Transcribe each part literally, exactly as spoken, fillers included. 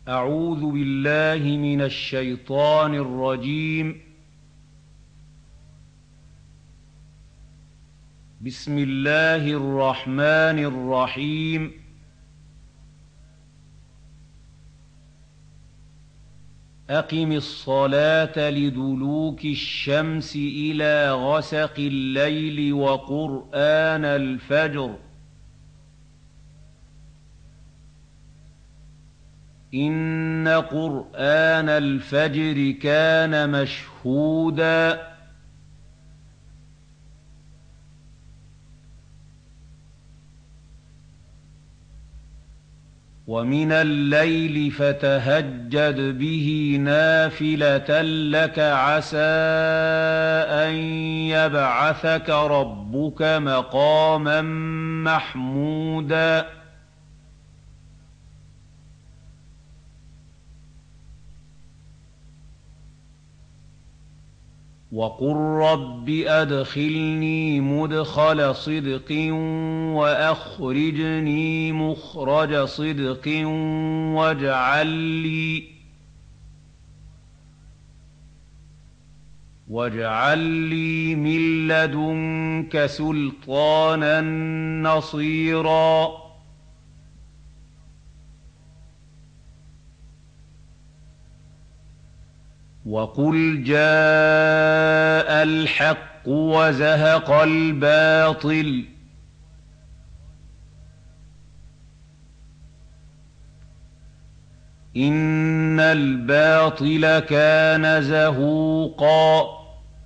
أعوذ بالله من الشيطان الرجيم. بسم الله الرحمن الرحيم. أقم الصلاة لدلوك الشمس إلى غسق الليل وقرآن الفجر إن قرآن الفجر كان مشهودا ومن الليل فتهجد به نافلة لك عسى أن يبعثك ربك مقاما محمودا وقل رب أدخلني مدخل صدق وأخرجني مخرج صدق واجعل لي واجعل لي من لدنك سلطانا نصيرا وقل جاء الحق وزهق الباطل إن الباطل كان زهوقا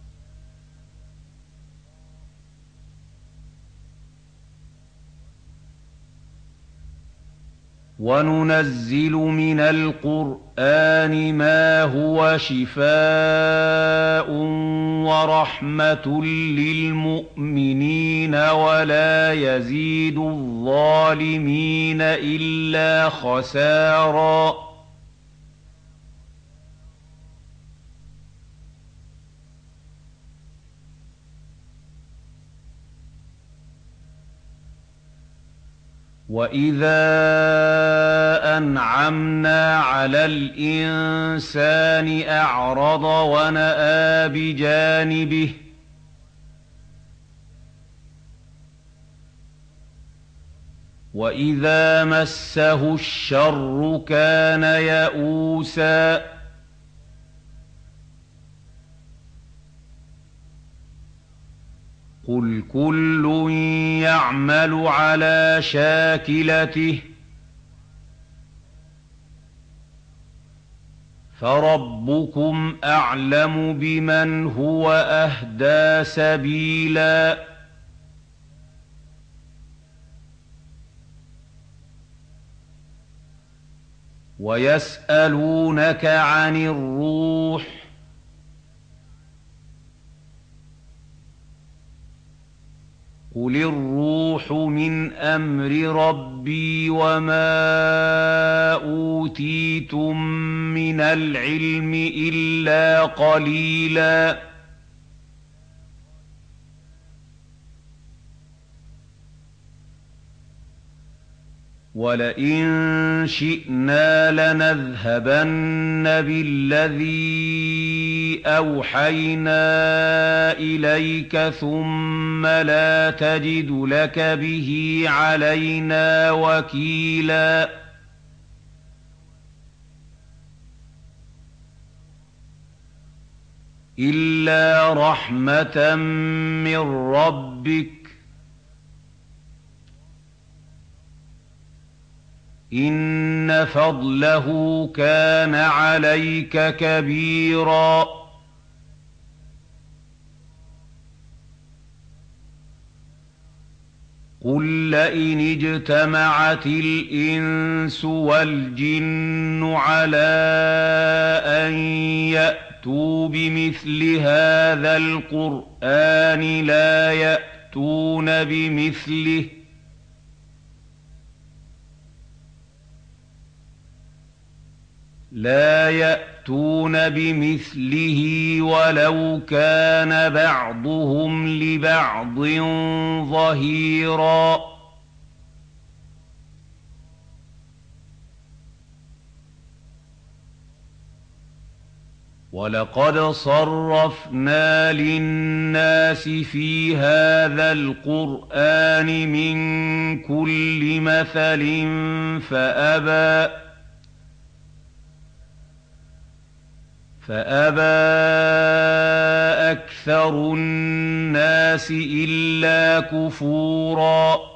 وننزل من القرآن ما هو شفاء ورحمة للمؤمنين ولا يزيد الظالمين إلا خسارا وإذا أنعمنا على الإنسان أعرض ونأى بجانبه وإذا مسه الشر كان يئوسا قل كل يعمل على شاكلته فربكم أعلم بمن هو أهدى سبيلا ويسألونك عن الروح قل الروح من أمر ربي وما أوتيتم من العلم إلا قليلا ولئن شئنا لنذهبن بالذي أوحينا إليك ثم لا تجد لك به علينا وكيلا إلا رحمة من ربك إن فضله كان عليك كبيرا قل لئن اجتمعت الإنس والجن على أن يأتوا بمثل هذا القرآن لا يأتون بمثله لا يأتون بمثله ولو كان بعضهم لبعض ظهيرا وَلَقَدْ صَرَّفْنَا لِلنَّاسِ فِي هَذَا الْقُرْآنِ مِنْ كُلِّ مَثَلٍ فَأَبَى فَأَبَى أَكْثَرُ النَّاسِ إِلَّا كُفُورًا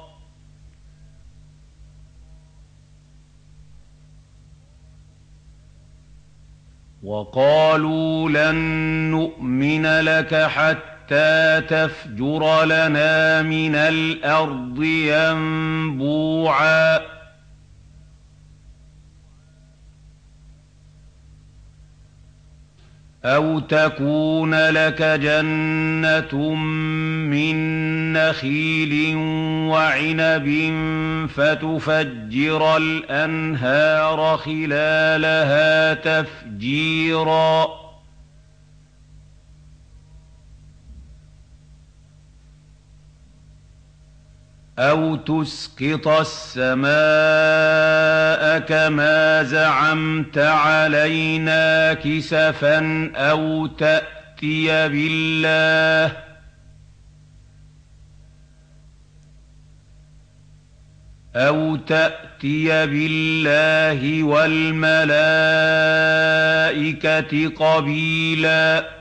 وَقَالُوا لَن نُّؤْمِنَ لَكَ حَتَّىٰ تَفْجُرَ لَنَا مِنَ الْأَرْضِ يَنبُوعًا أَوْ تَكُونَ لَكَ جَنَّةٌ مِّن نَّخِيلٍ وَعِنَبٍ فَتُفَجِّرَ الْأَنْهَارَ خِلَالَهَا تَفْجِيرًا أَوْ تُسْقِطَ السَّمَاءَ كَمَا زَعَمْتَ عَلَيْنَا كِسَفًا أَوْ تَأْتِيَ بِاللَّهِ أَوْ تَأْتِيَ بِاللَّهِ وَالْمَلَائِكَةِ قَبِيلًا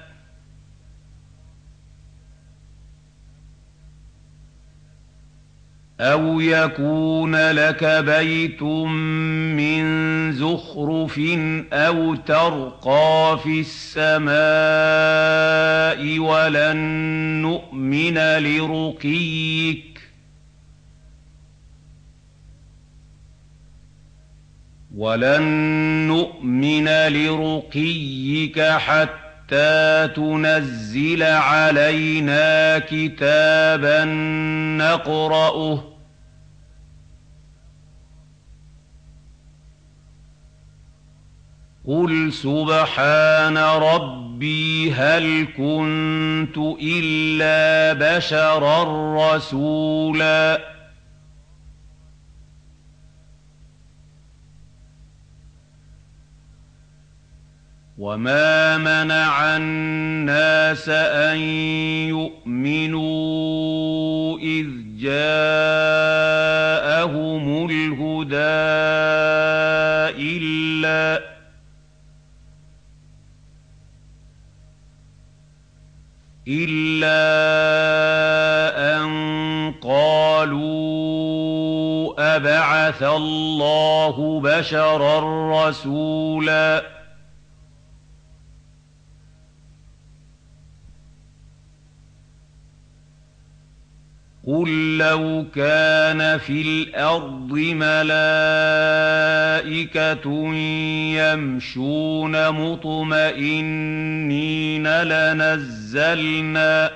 أَوْ يَكُونَ لَكَ بَيْتٌ مِّن زُخْرُفٍ أَوْ تَرْقَىٰ فِي السَّمَاءِ وَلَن نُّؤْمِنَ لِرُقِيِّكَ وَلَن نُّؤْمِنَ لِرُقِيِّكَ حَتَّىٰ تُنَزِّلَ عَلَيْنَا كِتَابًا نَّقْرَؤُهُ ۗ قُلْ سُبْحَانَ رَبِّي هَلْ كُنتُ إِلَّا بَشَرًا رَّسُولًا وَمَا مَنَعَ النَّاسَ أَن يُؤْمِنُوا إِذْ جَاءَهُمُ الْهُدَىٰ إِلَّا إِلَّا أَن قَالُوا أَبَعَثَ اللَّهُ بَشَرًا رَّسُولًا قُل لَّوْ كَانَ فِي الْأَرْضِ مَلَائِكَةٌ يَمْشُونَ مُطْمَئِنِّينَ لَنَزَّلْنَا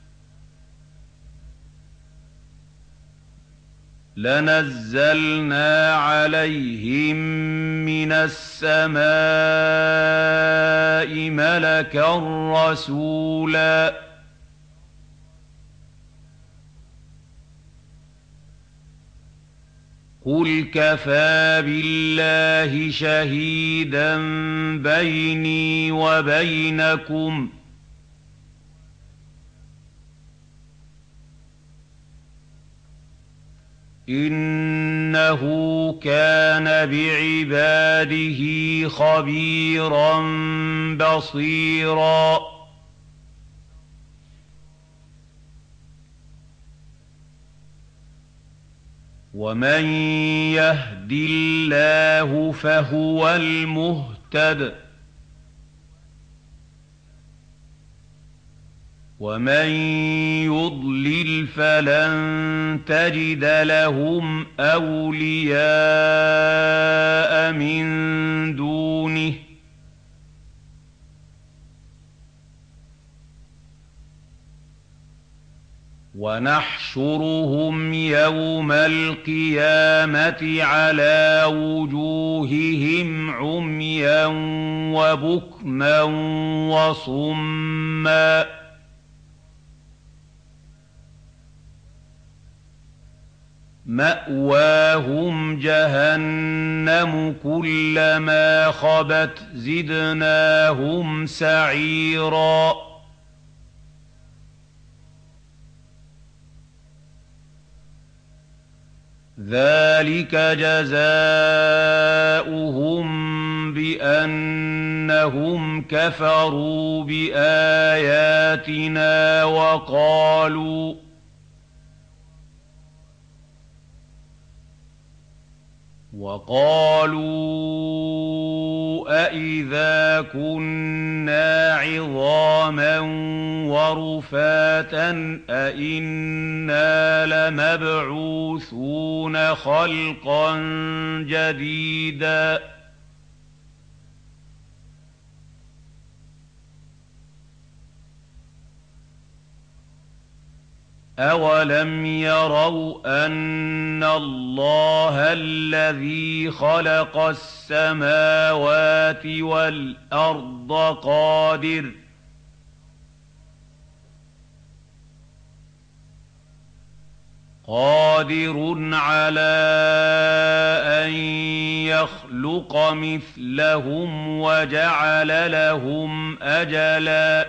لَنَزَّلْنَا عَلَيْهِم مِّنَ السَّمَاءِ مَلَكًا رَّسُولًا قُلْ كَفَىٰ بِاللَّهِ شَهِيدًا بَيْنِي وَبَيْنَكُمْ ۚ إِنَّهُ كَانَ بِعِبَادِهِ خَبِيرًا بَصِيرًا وَمَن يَهْدِ اللَّهُ فَهُوَ الْمُهْتَدِ ۖ وَمَن يُضْلِلْ فَلَن تَجِدَ لَهُمْ أَوْلِيَاءَ مِن دُونِهِ ۖ وَنَحْشُرُهُمْ يَوْمَ الْقِيَامَةِ عَلَىٰ وُجُوهِهِمْ عُمْيًا وَبُكْمًا وَصُمًّا ۖ مَأْوَاهُمْ جَهَنَّمُ كُلَّمَا خَبَتْ زِدْنَاهُمْ سَعِيرًا ذَلِكَ جَزَاؤُهُم بِأَنَّهُمْ كَفَرُوا بِآيَاتِنَا وَقَالُوا وَقَالُوا أَإِذَا كُنَّا عِظَامًا وَرُفَاتًا أَإِنَّا لَمَبْعُوثُونَ خَلْقًا جَدِيدًا أَوَلَمْ يَرَوْا أَنَّ اللَّهَ الَّذِي خَلَقَ السَّمَاوَاتِ وَالْأَرْضَ قَادِرٌ قادر على أن يخلق مثلهم وجعل لهم أجلا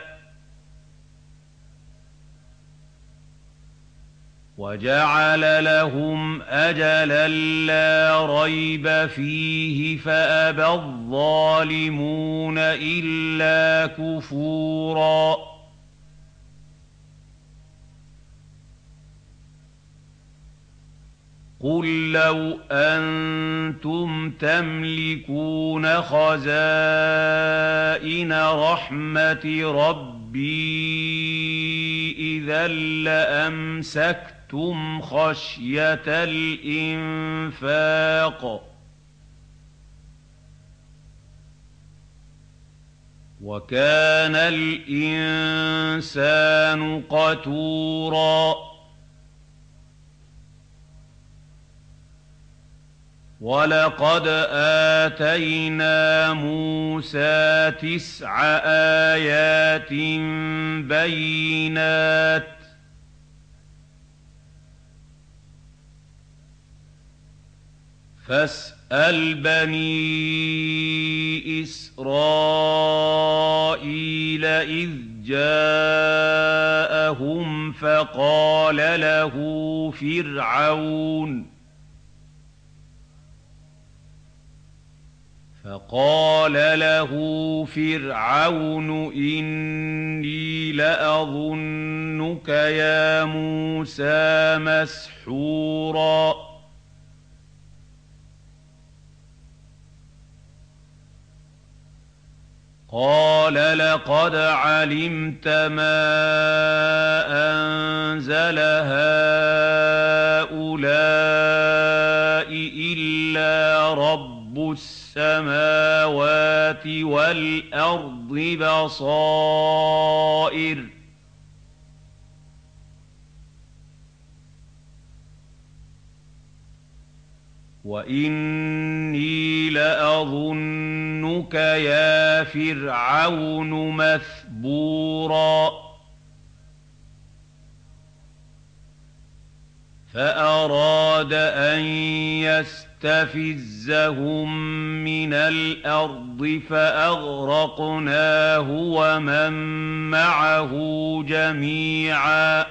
وجعل لهم أجلا لا ريب فيه فأبى الظالمون إلا كفورا قل لو أنتم تملكون خزائن رحمة ربي إذا لأمسكتم خشية الإنفاق وكان الإنسان قتورا وَلَقَدْ آتَيْنَا مُوسَىٰ تِسْعَ آيَاتٍ بَيِّنَاتٍ فَاسْأَلْ بَنِي إِسْرَائِيلَ إِذْ جَاءَهُمْ فَقَالَ لَهُ فِرْعَوْنُ فقال له فرعون إني لأظنك يا موسى مسحورا قال لقد علمت ما أنزل هؤلاء إلا رب السماوات السماوات والأرض بصائر وإني لأظنك يا فرعون مثبورا فأراد أن يستفزهم من الأرض فأغرقناه ومن معه جميعا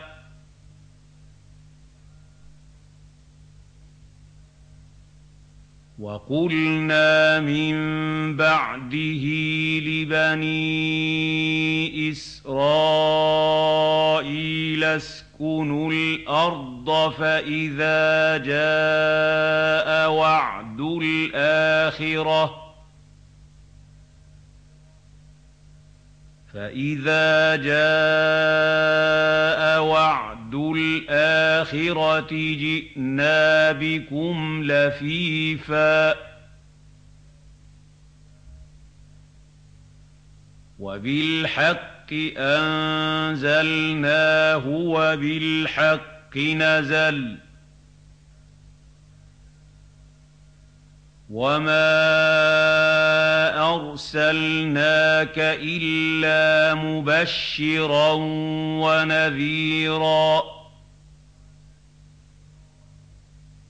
وقلنا من بعده لبني إسرائيل اسكنوا الأرض فإذا جاء وعد الآخرة فإذا جاء وعد الآخرة جئنا بكم لفيفا وبالحق أنزلناه وبالحق نزل وما أرسلناك إلا مبشرا ونذيرا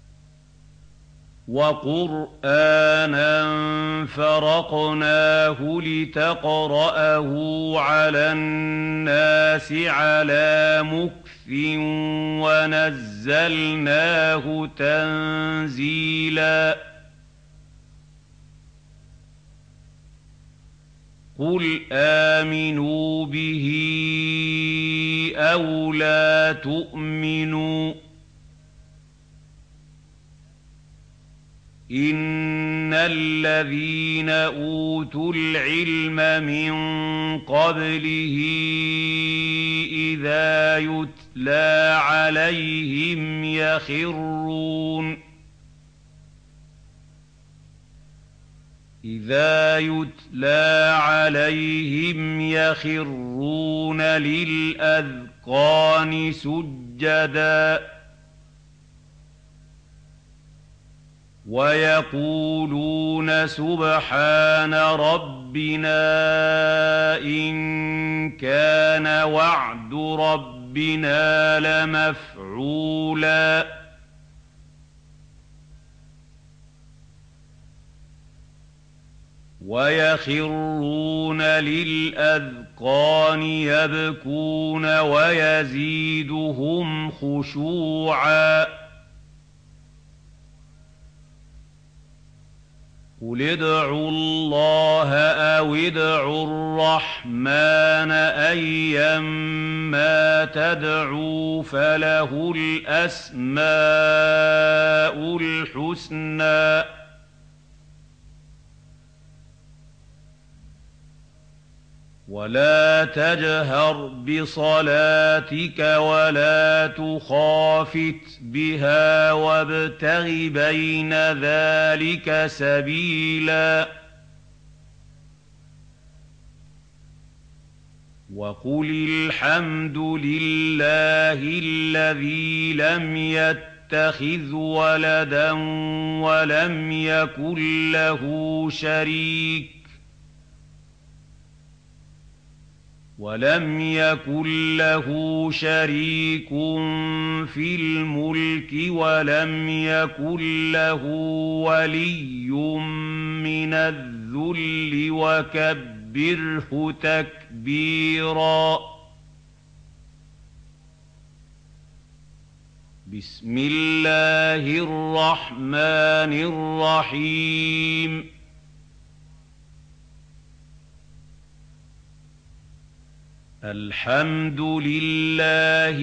وَقُرْآنًا فَرَقْنَاهُ لِتَقْرَأَهُ عَلَى النَّاسِ عَلَىٰ مُكْثٍ وَنَزَّلْنَاهُ تَنزِيلًا قُلْ آمِنُوا بِهِ أَوْ لَا تُؤْمِنُوا إِنَّ الَّذِينَ أُوتُوا الْعِلْمَ مِن قَبْلِهِ إِذَا يُتْلَىٰ عَلَيْهِمْ يَخِرُّونَ إِذَا يُتْلَىٰ عَلَيْهِمْ يَخِرُّونَ لِلْأَذْقَانِ سُجَّدًا وَيَقُولُونَ سُبْحَانَ رَبِّنَا إِن كَانَ وَعْدُ رَبِّنَا لَمَفْعُولًا وَيَخِرُّونَ لِلْأَذْقَانِ يَبْكُونَ وَيَزِيدُهُمْ خُشُوعًا قُلِ ادْعُوا اللَّهَ أَوِ ادْعُوا الرَّحْمَٰنَ أَيًّا مَّا تَدْعُوا فَلَهُ الْأَسْمَاءُ الْحُسْنَىٰ وَلَا تَجْهَرْ بِصَلَاتِكَ وَلَا تُخَافِتْ بِهَا وَابْتَغِ بَيْنَ ذَٰلِكَ سَبِيلًا وَقُلِ الْحَمْدُ لِلَّهِ الَّذِي لَمْ يَتَّخِذْ وَلَدًا وَلَمْ يَكُن لَّهُ شَرِيكٌ وَلَمْ يَكُن لَّهُ شَرِيكٌ فِي الْمُلْكِ وَلَمْ يَكُن لَّهُ وَلِيٌّ مِّنَ الذُّلِّ وَكَبِّرْهُ تَكْبِيرًا بِسْمِ اللَّهِ الرَّحْمَٰنِ الرَّحِيمِ الْحَمْدُ لِلَّهِ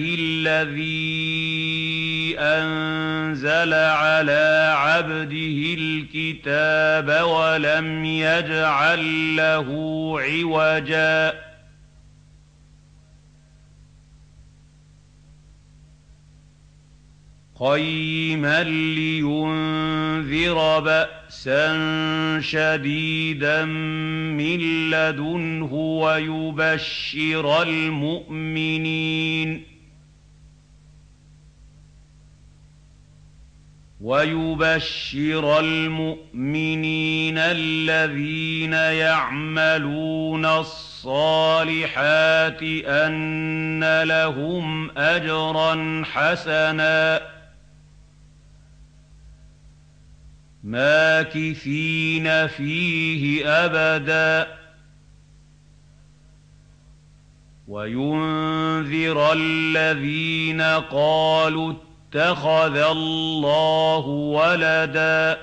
الَّذِي أَنزَلَ عَلَىٰ عَبْدِهِ الْكِتَابَ وَلَمْ يَجْعَل لَّهُ عِوَجًا قَيِّمًا لِّيُنذِرَ بَأْسًا شَدِيدًا مِّن لَّدُنْهُ وَيُبَشِّرَ الْمُؤْمِنِينَ وَيُبَشِّرَ الْمُؤْمِنِينَ الَّذِينَ يَعْمَلُونَ الصَّالِحَاتِ أَنَّ لَهُمْ أَجْرًا حَسَنًا مَّاكِثِينَ فِيهِ أَبَدًا وَيُنذِرَ الَّذِينَ قَالُوا اتَّخَذَ اللَّهُ وَلَدًا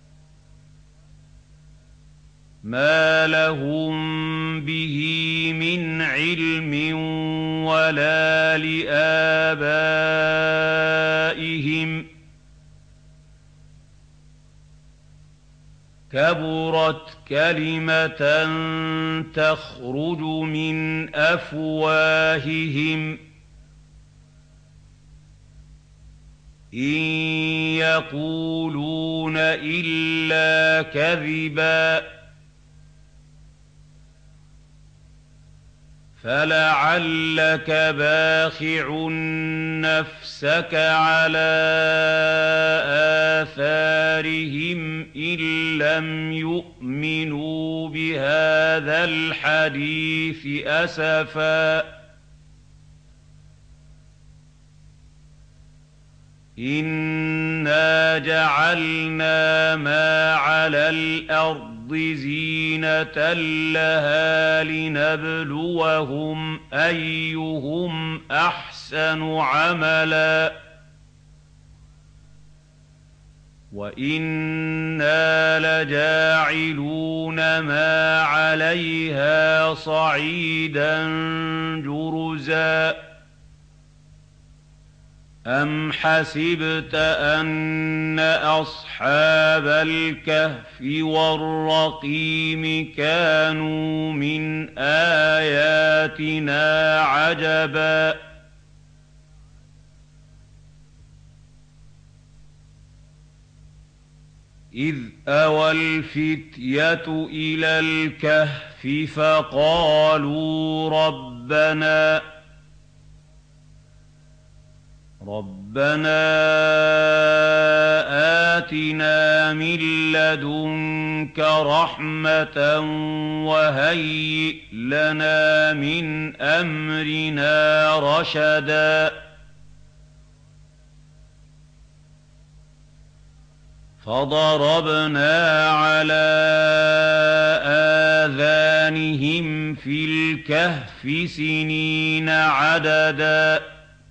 مَّا لَهُم بِهِ مِنْ عِلْمٍ وَلَا لِآبَائِهِمْ ۚ كَبُرَتْ كَلِمَةً تَخْرُجُ مِنْ أَفْوَاهِهِمْ إِن يَقُولُونَ إِلَّا كَذِبًا فَلَعَلَّكَ بَاخِعٌ نَّفْسَكَ عَلَىٰ آثَارِهِمْ إِن لَّمْ يُؤْمِنُوا بِهَٰذَا الْحَدِيثِ أَسَفًا إِنَّا جَعَلْنَا مَا عَلَى الْأَرْضِ زِينَةً لَّهَا لِنَبْلُوَهُمْ أَيُّهُمْ أَحْسَنُ عَمَلًا وَإِنَّا لَجَاعِلُونَ مَا عَلَيْهَا صَعِيدًا جُرُزًا أَمْ حَسِبْتَ أَنَّ أَصْحَابَ الْكَهْفِ وَالرَّقِيمِ كَانُوا مِنْ آيَاتِنَا عَجَبًا إِذْ أَوَى الْفِتْيَةُ إِلَى الْكَهْفِ فَقَالُوا رَبَّنَا رَبَّنَا آتِنَا مِن لَّدُنكَ رَحْمَةً وَهَيِّئْ لَنَا مِنْ أَمْرِنَا رَشَدًا فَضَرَبْنَا عَلَىٰ آذَانِهِمْ فِي الْكَهْفِ سِنِينَ عَدَدًا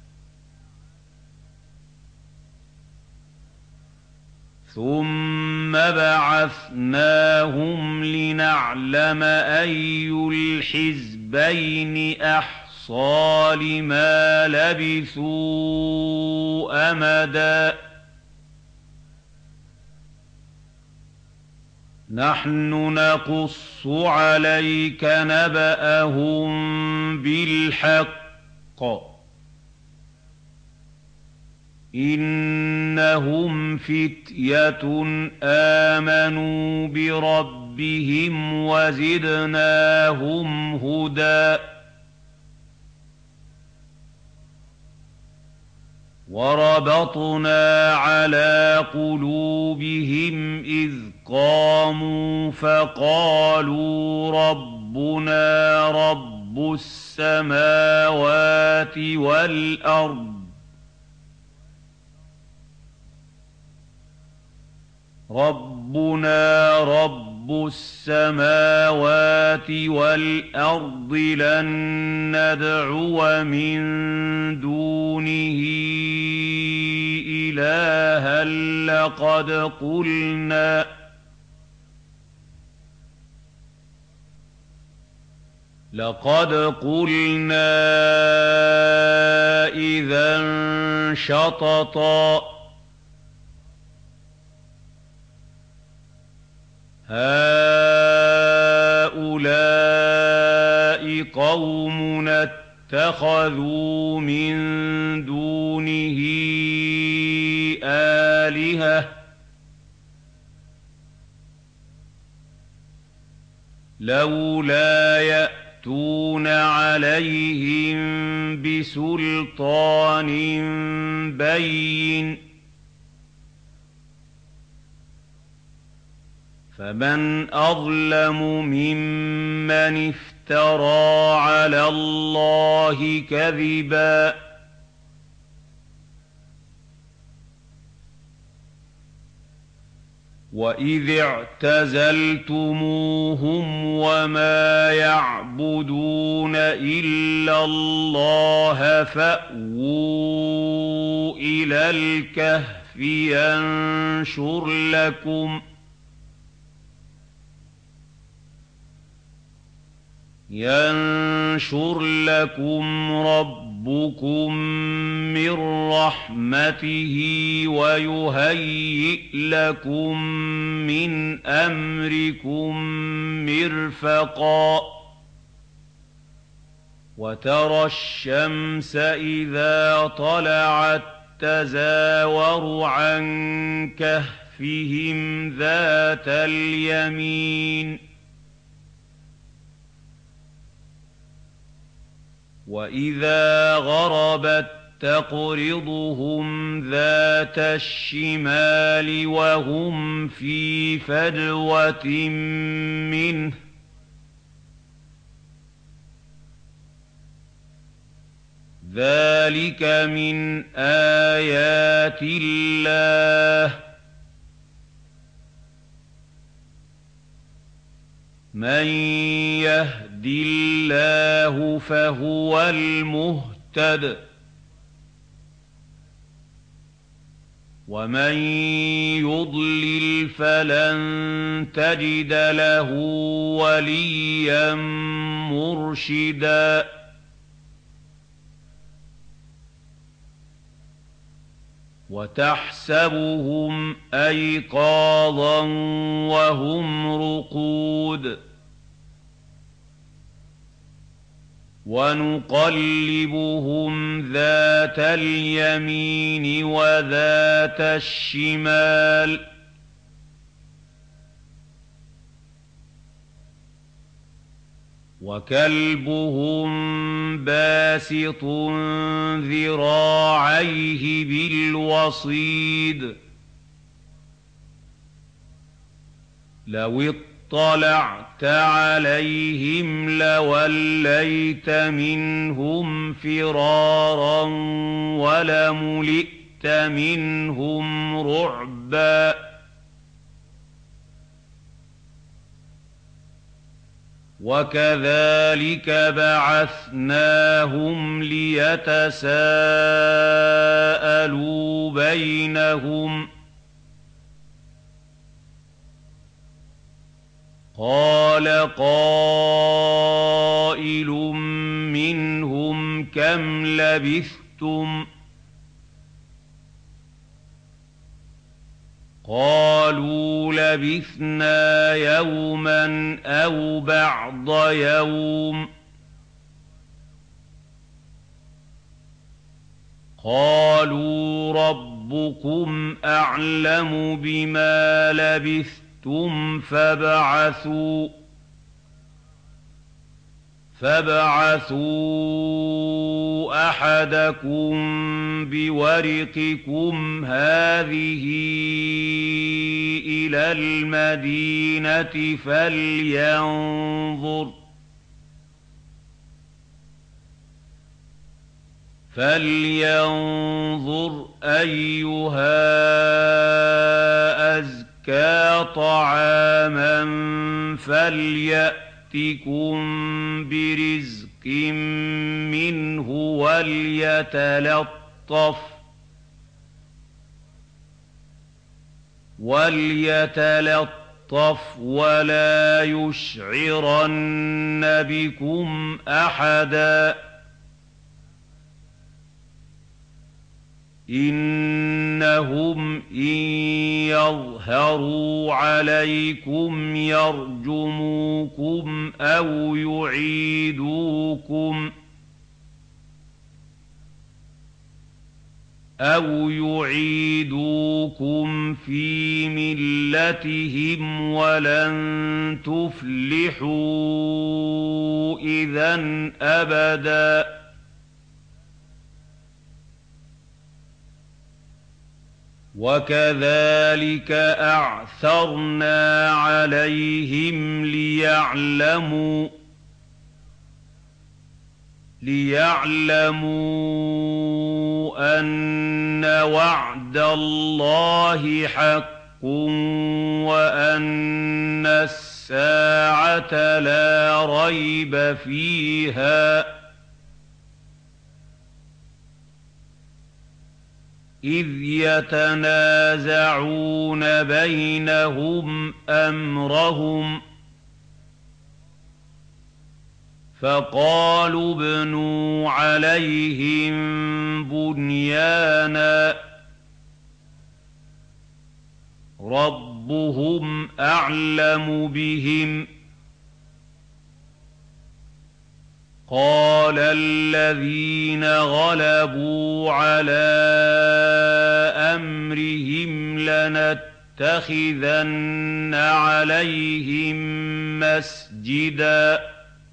ثُمَّ بَعَثْنَاهُمْ لِنَعْلَمَ أَيُّ الْحِزْبَيْنِ أَحْصَىٰ لِمَا لَبِثُوا أَمَدًا نَّحْنُ نَقُصُّ عَلَيْكَ نَبَأَهُم بِالْحَقِّ ۚ إِنَّهُمْ فِتْيَةٌ آمَنُوا بِرَبِّهِمْ وَزِدْنَاهُمْ هُدًى وَرَبَطْنَا عَلَىٰ قُلُوبِهِمْ إِذْ قَامُوا فَقَالُوا رَبُّنَا رَبُّ السَّمَاوَاتِ وَالْأَرْضِ رَبُّنَا رَبُّ السَّمَاوَاتِ وَالْأَرْضِ لَن نَّدْعُوَ مِن دُونِهِ إِلَٰهًا لَّقَدْ قُلْنَا لَقَدْ قُلْنَا إِذًا شَطَطًا هَٰؤُلَاءِ قَوْمُنَا اتَّخَذُوا مِن دُونِهِ آلِهَةً ۖ لَّوْلَا يَأْتُونَ عَلَيْهِم بِسُلْطَانٍ بَيِّنٍ فَمَنْ أَظْلَمُ مِمَّنِ افْتَرَىٰ عَلَى اللَّهِ كَذِبًا وَإِذِ اعْتَزَلْتُمُوهُمْ وَمَا يَعْبُدُونَ إِلَّا اللَّهَ فَأْوُوا إِلَى الْكَهْفِ يَنشُرْ لَكُمْ يَنشُرْ لَكُمْ رَبُّكُم مِّن رَّحْمَتِهِ وَيُهَيِّئْ لَكُم مِّنْ أَمْرِكُم مِّرْفَقًا وَتَرَى الشَّمْسَ إِذَا طَلَعَت تَّزَاوَرُ عَن كَهْفِهِمْ ذَاتَ الْيَمِينِ وَإِذَا غَرَبَت تَّقْرِضُهُمْ ذَاتَ الشِّمَالِ وَهُمْ فِي فَجْوَةٍ مِّنْهُ ذلك من آيات الله من يهد الله فهو المهتد ومن يضلل فلن تجد له وليا مرشدا وتحسبهم أيقاظا وهم رقود ونقلبهم ذات اليمين وذات الشمال وكلبهم باسط ذراعيه بالوصيد لو اطلعت عليهم لوليت منهم فرارا ولملئت منهم رعبا وكذلك بعثناهم ليتساءلوا بينهم قال قائل منهم كم لبثتم قالوا لبثنا يوما أو بعض يوم قالوا ربكم أعلم بما لبثتم فابعثوا فابعثوا أحدكم بورقكم هذه إلى المدينة فلينظر فلينظر أيها أزكى طعاما فليأتكم برزق منه وليتلطف وليتلطف ولا يشعرن بكم أحدا إنهم إن يظهروا عليكم يرجموكم أو يعيدوكم أو يعيدوكم في ملتهم ولن تفلحوا إذن أبدا وكذلك أعثرنا عليهم ليعلموا ليعلموا أن وعد الله حق وأن الساعة لا ريب فيها إذ يتنازعون بينهم أمرهم فقالوا ابنوا عليهم بنيانا ربهم أعلم بهم قال الذين غلبوا على أمرهم لنتخذن عليهم مسجدا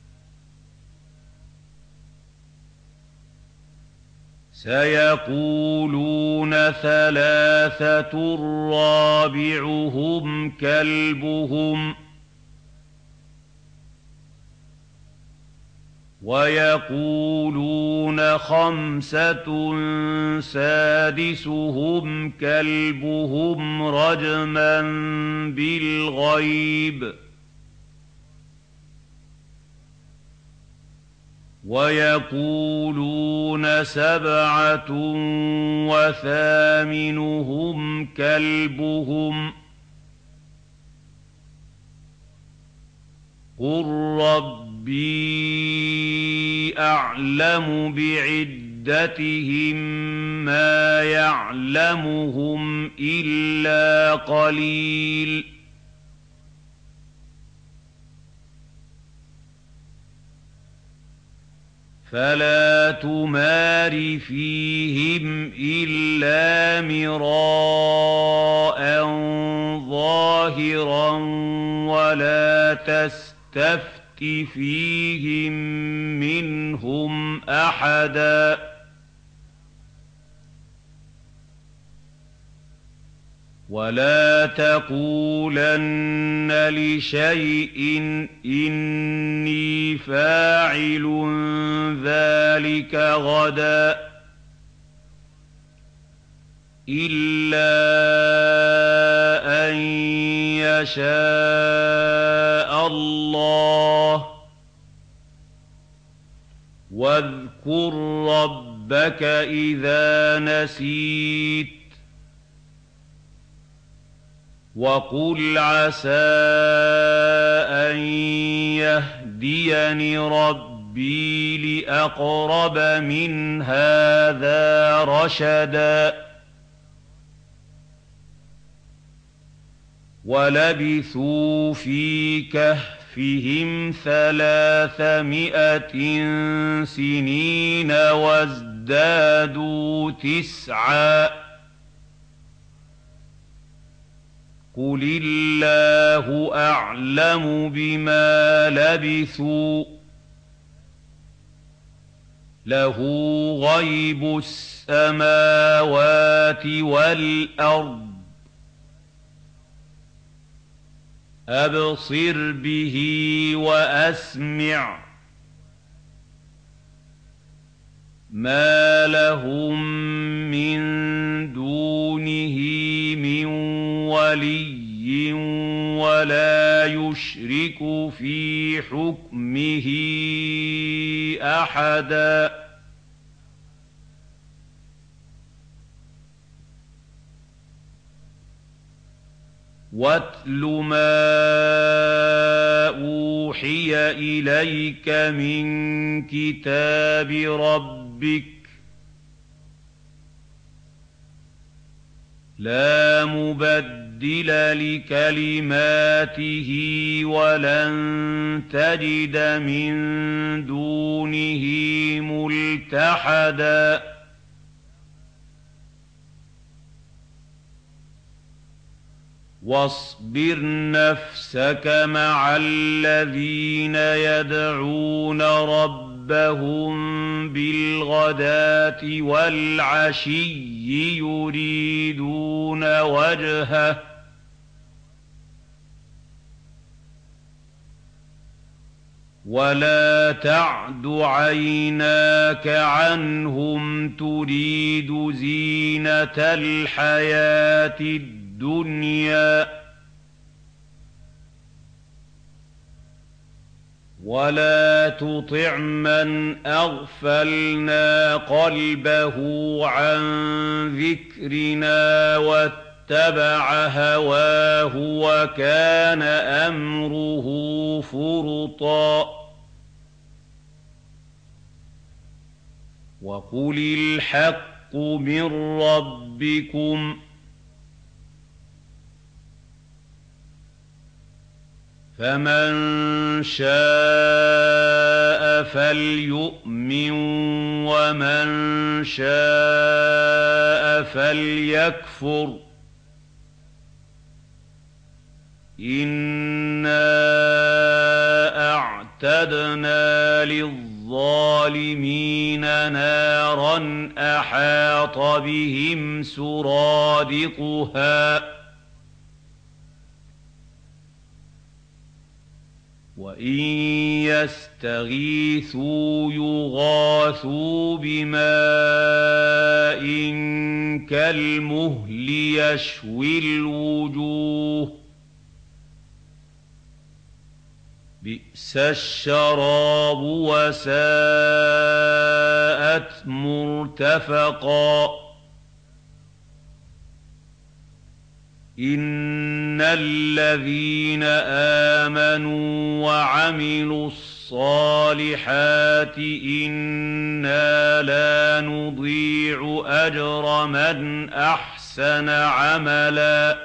سيقولون ثلاثة رابعهم كلبهم ويقولون خمسة سادسهم كلبهم رجما بالغيب ويقولون سبعة وثامنهم كلبهم قل ربي أعلم بعدتهم ما يعلمهم إلا قليل فلا تمار فيهم إلا مراء ظاهرا ولا تستفت فيهم منهم أحدا ولا تقولن لشيء إني فاعل ذلك غدا إلا أن يشاء الله واذكر ربك إذا نسيت وقل عسى أن يهديني ربي لأقرب من هذا رشدا ولبثوا في كهفهم ثلاثمائة سنين وازدادوا تسعا قل الله أعلم بما لبثوا له غيب السماوات والأرض أبصر به وأسمع ما لهم من دونه من ولي ولا يشرك في حكمه أحدا واتل ما أوحي إليك من كتاب ربك لا مبدل لكلماته ولن تجد من دونه ملتحدا واصبر نفسك مع الذين يدعون ربهم بالغداة والعشي يريدون وجهه ولا تعد عيناك عنهم تريد زينة الحياة الدنيا ولا تطع من أغفلنا قلبه عن ذكرنا واتبع هواه وكان أمره فرطا وقل الحق من ربكم فمن شاء فليؤمن ومن شاء فليكفر إنا أعتدنا للظالمين نارا أحاط بهم سرادقها وَإِن يَسْتَغِيثُوا يُغَاثُوا بِمَاءٍ كَالْمُهْلِ يَشْوِي الْوُجُوهَ بِئْسَ الشَّرَابُ وَسَاءَتْ مُرْتَفَقًا إِنَّ الَّذِينَ آمَنُوا وَعَمِلُوا الصَّالِحَاتِ إِنَّا لَا نُضِيعُ أَجْرَ مَنْ أَحْسَنَ عَمَلًا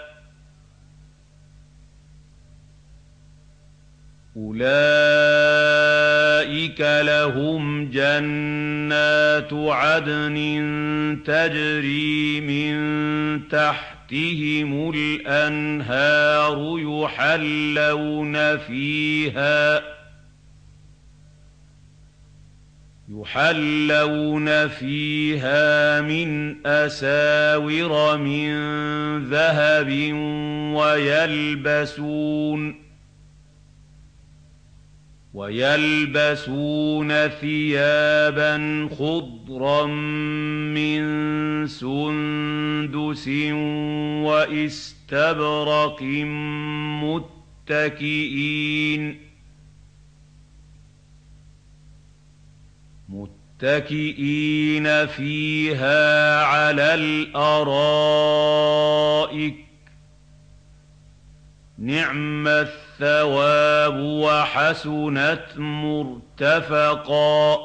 أُولَئِكَ لَهُمْ جَنَّاتُ عَدْنٍ تَجْرِي مِن تَحْتِهِمُ الْأَنْهَارُ يُحَلَّوْنَ فِيهَا يُحَلَّوْنَ فِيهَا مِنْ أَسَاوِرَ مِن ذَهَبٍ وَيَلْبَسُونَ وَيَلْبَسُونَ ثِيَابًا خُضْرًا مِّن سُندُسٍ وَإِسْتَبْرَقٍ مُتَّكِئِينَ مُتَّكِئِينَ فِيهَا عَلَى الْأَرَائِكِ نِعْمَ الثَّوَابُ وَحَسُنَتْ مُرْتَفَقًا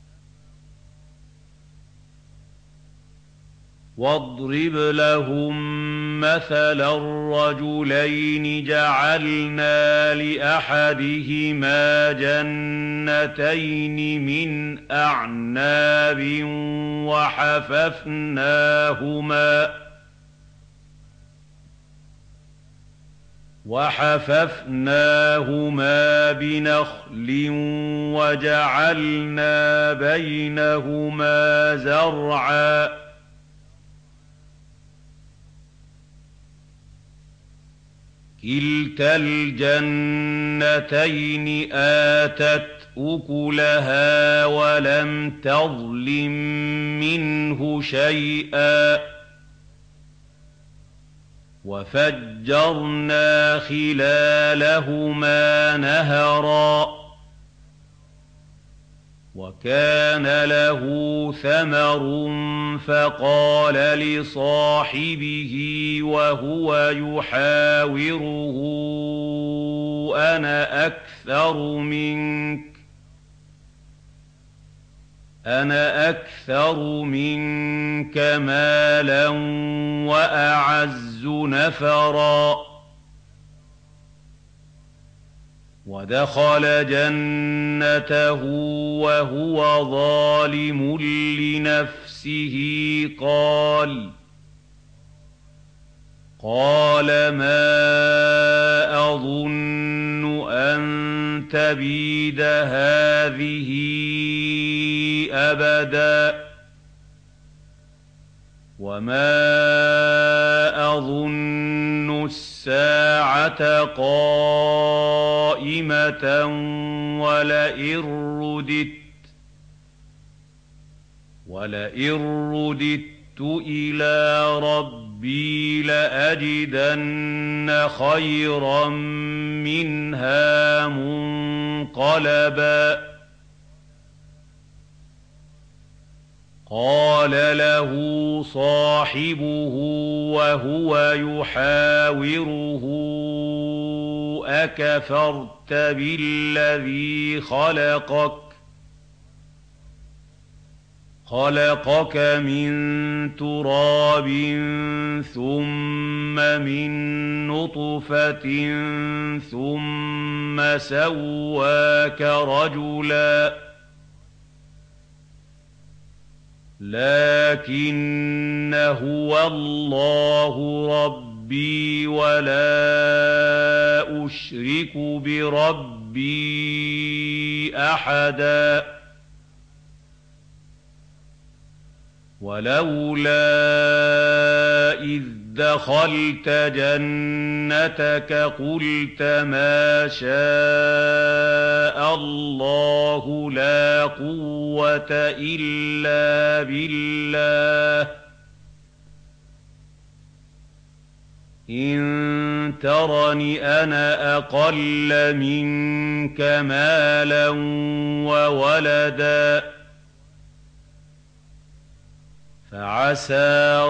وَاضْرِبْ لَهُم مَّثَلًا رَّجُلَيْنِ جَعَلْنَا لِأَحَدِهِمَا جَنَّتَيْنِ مِنْ أَعْنَابٍ وَحَفَفْنَاهُمَا وَحَفَفْنَاهُمَا بِنَخْلٍ وَجَعَلْنَا بَيْنَهُمَا زَرْعًا كِلْتَا الْجَنَّتَيْنِ آتَتْ أُكُلَهَا وَلَمْ تَظْلِم مِّنْهُ شَيْئًا وَفَجَّرْنَا خِلَالَهُمَا نَهَرًا وَكَانَ لَهُ ثَمَرٌ فَقَالَ لِصَاحِبِهِ وَهُوَ يُحَاوِرُهُ أَنَا أَكْثَرُ مِنكَ أَنَا أَكْثَرُ مِنكَ مَالًا وَأَعَزُّ نَفَرًا وَدَخَلَ جَنَّتَهُ وَهُوَ ظَالِمٌ لِّنَفْسِهِ قَالَ قَالَ مَا أَظُنُّ أَن تَبِيدَ هَٰذِهِ أَبَدًا وَمَا أَظُنُّ السَّاعَةَ قَائِمَةً وَلَئِن رُّدِدتُّ وَلَئِن رُّدِدتُّ إِلَىٰ رَبِّي لَأَجِدَنَّ خَيْرًا مِّنْهَا مُنقَلَبًا قَالَ لَهُ صَاحِبُهُ وَهُوَ يُحَاوِرُهُ أَكَفَرْتَ بِالَّذِي خَلَقَكَ خَلَقَكَ مِن تُرَابٍ ثُمَّ مِن نُّطْفَةٍ ثُمَّ سَوَّاكَ رَجُلًا لَّٰكِنَّ هُوَ اللَّهُ رَبِّي وَلَا أُشْرِكُ بِرَبِّي أَحَدًا وَلَوْلَا إِذ دخلت جنتك قلت ما شاء الله لا قوة إلا بالله إن ترني أنا أقل منك مالا وولدا فعسى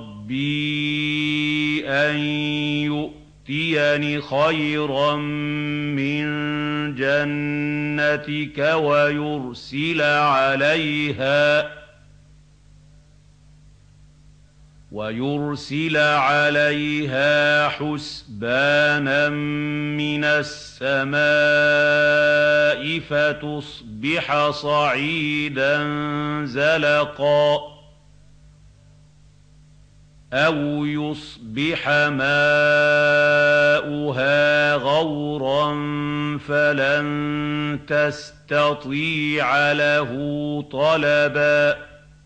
ربي أن يؤتيني خيرا من جنتك ويرسل عليها ويرسل عليها حسبانا من السماء فتصبح صعيدا زلقا أو يصبح ماؤها غورا فلن تستطيع له طلبا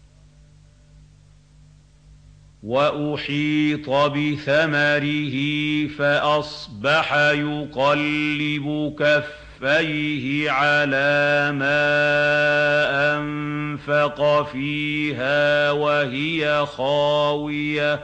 وأحيط بثمره فأصبح يقلب كفيه على ما أنفق فيها وهي خاوية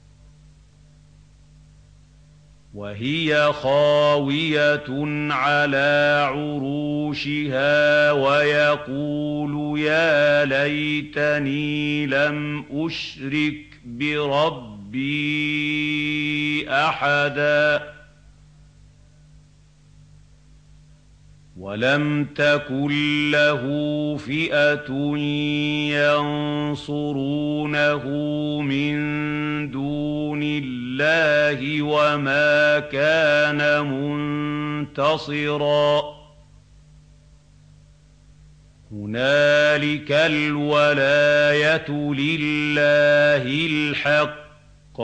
وهي خاوية على عروشها ويقول يا ليتني لم أشرك بربي أحدا ولم تكن له فئة ينصرونه من دون الله وما كان منتصرا هنالك الولاية لله الحق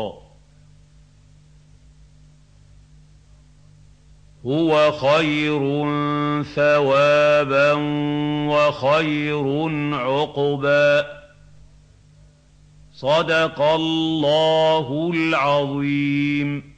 هو خير ثوابا وخير عقبا صدق الله العظيم.